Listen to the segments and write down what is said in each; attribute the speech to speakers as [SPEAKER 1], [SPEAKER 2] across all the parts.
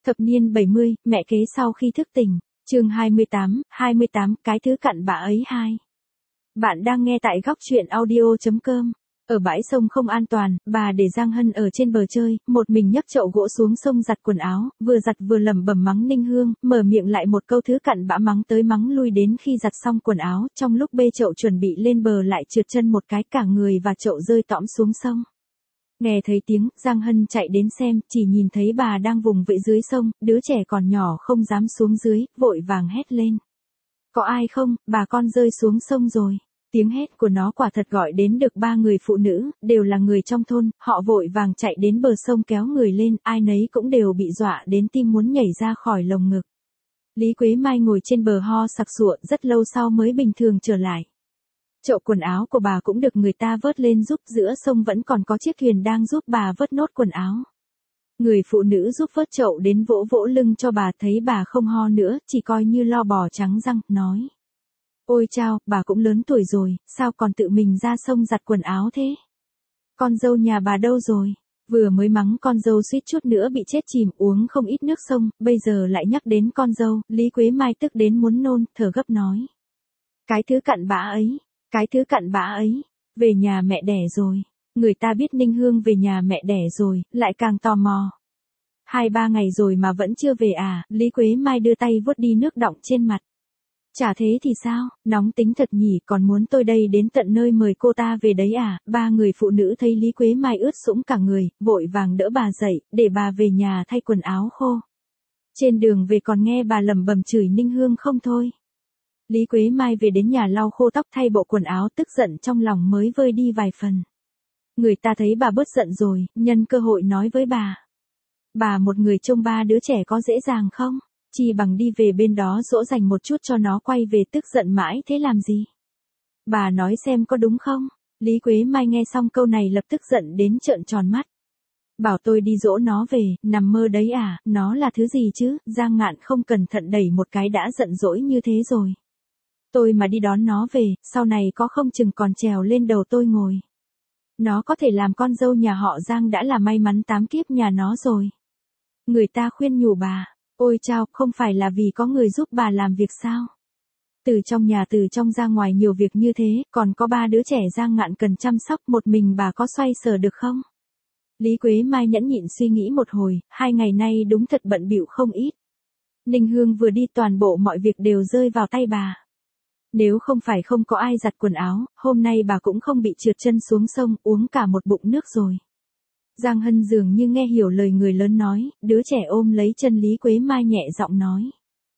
[SPEAKER 1] Thập niên 70, mẹ kế sau khi thức tỉnh. Chương 28, cái thứ cặn bã ấy 2. Bạn đang nghe tại góc truyện audio.com. Ở bãi sông không an toàn, bà để Giang Hân ở trên bờ chơi, một mình nhấc chậu gỗ xuống sông giặt quần áo, vừa giặt vừa lẩm bẩm mắng Ninh Hương, mở miệng lại một câu thứ cặn bã mắng tới mắng lui đến khi giặt xong quần áo, trong lúc bê chậu chuẩn bị lên bờ lại trượt chân một cái cả người và chậu rơi tõm xuống sông. Nghe thấy tiếng, Giang Hân chạy đến xem, chỉ nhìn thấy bà đang vùng vẫy dưới sông, đứa trẻ còn nhỏ không dám xuống dưới, vội vàng hét lên. Có ai không, bà con rơi xuống sông rồi. Tiếng hét của nó quả thật gọi đến được 3 người phụ nữ, đều là người trong thôn, họ vội vàng chạy đến bờ sông kéo người lên, ai nấy cũng đều bị dọa đến tim muốn nhảy ra khỏi lồng ngực. Lý Quế Mai ngồi trên bờ ho sặc sụa, rất lâu sau mới bình thường trở lại. Chậu quần áo của bà cũng được người ta vớt lên giúp, giữa sông vẫn còn có chiếc thuyền đang giúp bà vớt nốt quần áo. Người phụ nữ giúp vớt chậu đến vỗ vỗ lưng cho bà, thấy bà không ho nữa, chỉ coi như lo bò trắng răng, nói. Ôi chao, bà cũng lớn tuổi rồi, sao còn tự mình ra sông giặt quần áo thế? Con dâu nhà bà đâu rồi? Vừa mới mắng con dâu suýt chút nữa bị chết chìm, uống không ít nước sông, bây giờ lại nhắc đến con dâu, Lý Quế Mai tức đến muốn nôn, thở gấp nói. Cái thứ cặn bã ấy. Cái thứ cặn bã ấy, về nhà mẹ đẻ rồi. Người ta biết Ninh Hương về nhà mẹ đẻ rồi, lại càng tò mò. 2-3 ngày rồi mà vẫn chưa về à, Lý Quế Mai đưa tay vuốt đi nước đọng trên mặt. Chả thế thì sao, nóng tính thật nhỉ, còn muốn tôi đây đến tận nơi mời cô ta về đấy à. 3 người phụ nữ thấy Lý Quế Mai ướt sũng cả người, vội vàng đỡ bà dậy, để bà về nhà thay quần áo khô. Trên đường về còn nghe bà lẩm bẩm chửi Ninh Hương không thôi. Lý Quế Mai về đến nhà lau khô tóc thay bộ quần áo, tức giận trong lòng mới vơi đi vài phần. Người ta thấy bà bớt giận rồi, nhân cơ hội nói với bà. Bà một người trông 3 đứa trẻ có dễ dàng không? Chỉ bằng đi về bên đó dỗ dành một chút cho nó quay về, tức giận mãi thế làm gì? Bà nói xem có đúng không? Lý Quế Mai nghe xong câu này lập tức giận đến trợn tròn mắt. Bảo tôi đi dỗ nó về, nằm mơ đấy à, nó là thứ gì chứ? Giang Ngạn không cẩn thận đẩy một cái đã giận dỗi như thế rồi. Tôi mà đi đón nó về, sau này có không chừng còn trèo lên đầu tôi ngồi. Nó có thể làm con dâu nhà họ Giang đã là may mắn 8 kiếp nhà nó rồi. Người ta khuyên nhủ bà, ôi chao, không phải là vì có người giúp bà làm việc sao? Từ trong nhà từ trong ra ngoài nhiều việc như thế, còn có 3 đứa trẻ Giang Ngạn cần chăm sóc, một mình bà có xoay sở được không? Lý Quế Mai nhẫn nhịn suy nghĩ một hồi, 2 ngày nay đúng thật bận bịu không ít. Ninh Hương vừa đi toàn bộ mọi việc đều rơi vào tay bà. Nếu không phải không có ai giặt quần áo, hôm nay bà cũng không bị trượt chân xuống sông, uống cả một bụng nước rồi. Giang Hân dường như nghe hiểu lời người lớn nói, đứa trẻ ôm lấy chân Lý Quế Mai nhẹ giọng nói.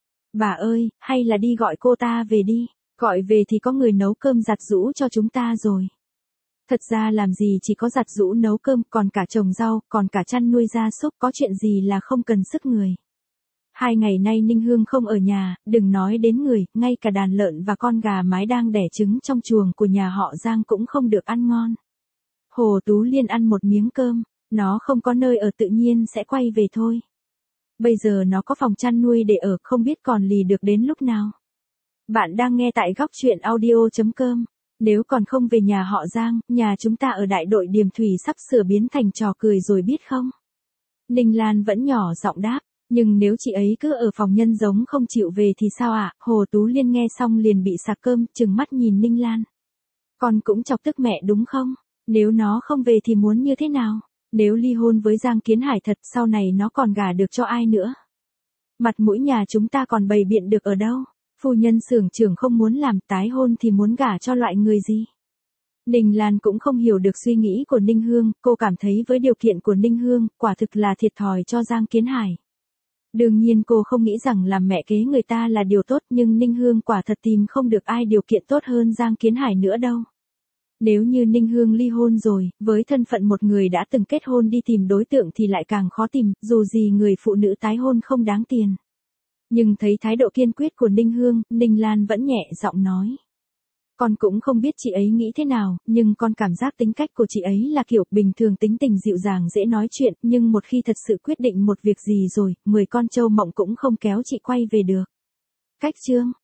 [SPEAKER 1] Bà ơi, hay là đi gọi cô ta về đi, gọi về thì có người nấu cơm giặt giũ cho chúng ta rồi. Thật ra làm gì chỉ có giặt giũ nấu cơm, còn cả trồng rau, còn cả chăn nuôi gia súc, có chuyện gì là không cần sức người. 2 ngày nay Ninh Hương không ở nhà, đừng nói đến người, ngay cả đàn lợn và con gà mái đang đẻ trứng trong chuồng của nhà họ Giang cũng không được ăn ngon. Hồ Tú Liên ăn một miếng cơm, nó không có nơi ở tự nhiên sẽ quay về thôi. Bây giờ nó có phòng chăn nuôi để ở, không biết còn lì được đến lúc nào. Bạn đang nghe tại góc truyện audio.com. Nếu còn không về nhà họ Giang, nhà chúng ta ở đại đội Điềm Thủy sắp sửa biến thành trò cười rồi biết không? Ninh Lan vẫn nhỏ giọng đáp. Nhưng nếu chị ấy cứ ở phòng nhân giống không chịu về thì sao ạ? Hồ Tú Liên nghe xong liền bị sặc cơm, trừng mắt nhìn Ninh Lan. Con cũng chọc tức mẹ đúng không? Nếu nó không về thì muốn như thế nào? Nếu ly hôn với Giang Kiến Hải thật, sau này nó còn gả được cho ai nữa? Mặt mũi nhà chúng ta còn bày biện được ở đâu? Phu nhân xưởng trưởng không muốn làm, tái hôn thì muốn gả cho loại người gì? Ninh Lan cũng không hiểu được suy nghĩ của Ninh Hương, cô cảm thấy với điều kiện của Ninh Hương, quả thực là thiệt thòi cho Giang Kiến Hải. Đương nhiên cô không nghĩ rằng làm mẹ kế người ta là điều tốt, nhưng Ninh Hương quả thật tìm không được ai điều kiện tốt hơn Giang Kiến Hải nữa đâu. Nếu như Ninh Hương ly hôn rồi, với thân phận một người đã từng kết hôn đi tìm đối tượng thì lại càng khó tìm, dù gì người phụ nữ tái hôn không đáng tiền. Nhưng thấy thái độ kiên quyết của Ninh Hương, Ninh Lan vẫn nhẹ giọng nói. Con cũng không biết chị ấy nghĩ thế nào, nhưng con cảm giác tính cách của chị ấy là kiểu bình thường tính tình dịu dàng dễ nói chuyện, nhưng một khi thật sự quyết định một việc gì rồi, 10 con trâu mộng cũng không kéo chị quay về được. Cách chương